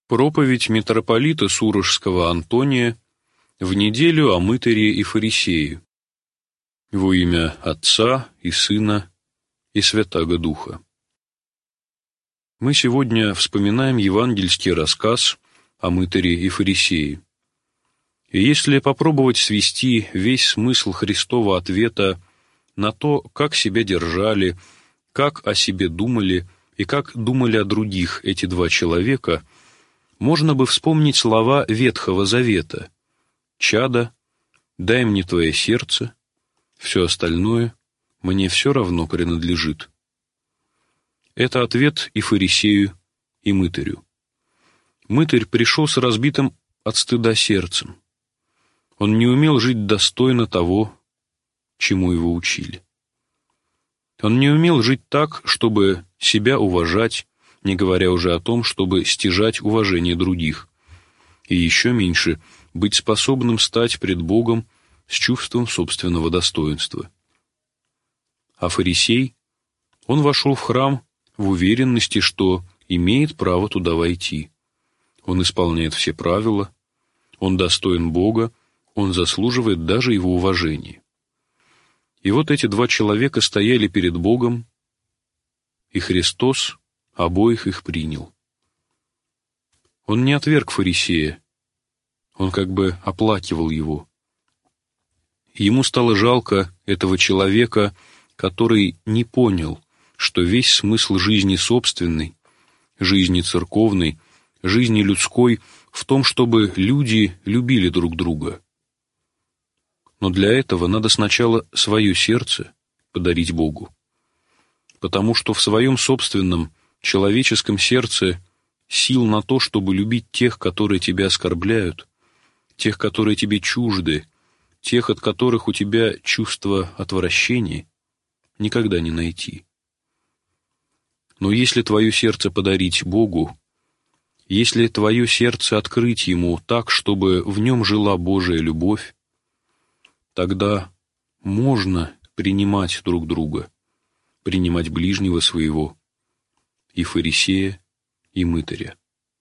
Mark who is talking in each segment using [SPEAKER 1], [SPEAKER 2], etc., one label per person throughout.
[SPEAKER 1] Проповедь митрополита Сурожского Антония в неделю о мытаре и фарисее. Во имя Отца и Сына и Святаго Духа. Мы сегодня вспоминаем евангельский рассказ о мытаре и фарисее. И если попробовать свести весь смысл Христова ответа на то, как себя держали, как о себе думали и как думали о других эти два человека, можно бы вспомнить слова Ветхого Завета: «Чадо, дай мне твое сердце, все остальное мне все равно принадлежит». Это ответ и фарисею, и мытарю. Мытарь пришел с разбитым от стыда сердцем. Он не умел жить достойно того, чему его учили. Он не умел жить так, чтобы себя уважать, не говоря уже о том, чтобы стяжать уважение других, и еще меньше быть способным стать пред Богом с чувством собственного достоинства. А фарисей, он вошел в храм в уверенности, что имеет право туда войти. Он исполняет все правила, он достоин Бога, он заслуживает даже его уважения. И вот эти два человека стояли перед Богом, и Христос обоих их принял. Он не отверг фарисея, он как бы оплакивал его. Ему стало жалко этого человека, который не понял, что весь смысл жизни собственной, жизни церковной, жизни людской в том, чтобы люди любили друг друга. Но для этого надо сначала свое сердце подарить Богу, потому что в своем собственном человеческом сердце сил на то, чтобы любить тех, которые тебя оскорбляют, тех, которые тебе чужды, тех, от которых у тебя чувство отвращения, никогда не найти. Но если твое сердце подарить Богу, если твое сердце открыть Ему так, чтобы в нем жила Божия любовь, тогда можно принимать друг друга, принимать ближнего своего, и фарисея, и мытаря.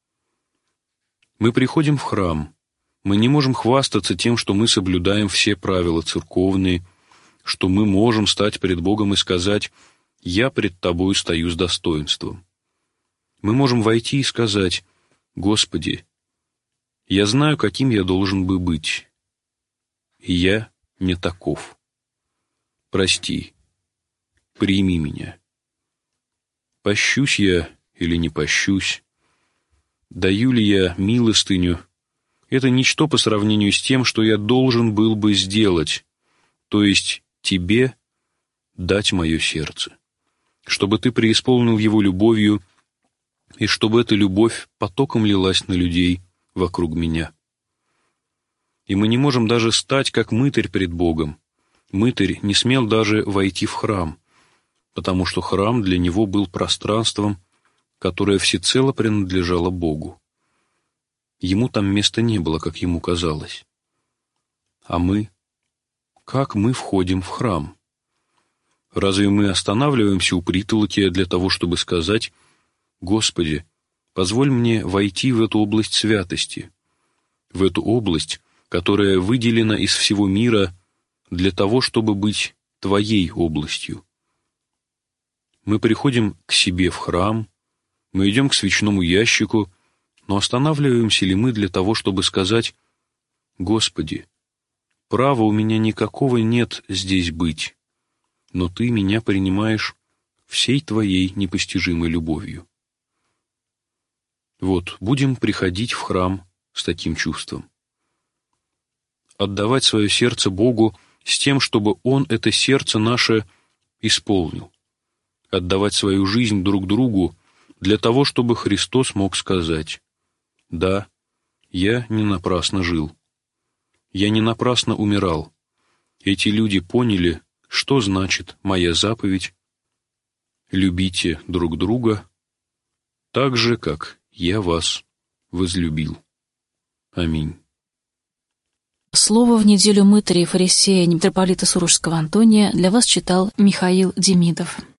[SPEAKER 1] Мы приходим в храм, мы не можем хвастаться тем, что мы соблюдаем все правила церковные, что мы можем стать пред Богом и сказать: «Я пред Тобою стою с достоинством». Мы можем войти и сказать: «Господи, я знаю, каким я должен бы быть, и я не таков. Прости, прими меня. Пощусь я или не пощусь, даю ли я милостыню, это ничто по сравнению с тем, что я должен был бы сделать, то есть Тебе дать мое сердце, чтобы Ты преисполнил его любовью, и чтобы эта любовь потоком лилась на людей вокруг меня». И мы не можем даже стать, как мытарь пред Богом. Мытарь не смел даже войти в храм, потому что храм для него был пространством, которое всецело принадлежало Богу. Ему там места не было, как ему казалось. А мы? Как мы входим в храм? Разве мы останавливаемся у притолоки для того, чтобы сказать: «Господи, позволь мне войти в эту область святости, в эту область, которая выделена из всего мира для того, чтобы быть Твоей областью»? Мы приходим к себе в храм, мы идем к свечному ящику, но останавливаемся ли мы для того, чтобы сказать: «Господи, права у меня никакого нет здесь быть, но Ты меня принимаешь всей Твоей непостижимой любовью»? Вот, будем приходить в храм с таким чувством. Отдавать свое сердце Богу с тем, чтобы Он это сердце наше исполнил. Отдавать свою жизнь друг другу для того, чтобы Христос мог сказать: «Да, я не напрасно жил. Я не напрасно умирал. Эти люди поняли, что значит моя заповедь: любите друг друга так же, как я вас возлюбил». Аминь.
[SPEAKER 2] Слово в неделю мытаря и фарисея митрополита Сурожского Антония для вас читал Михаил Демидов.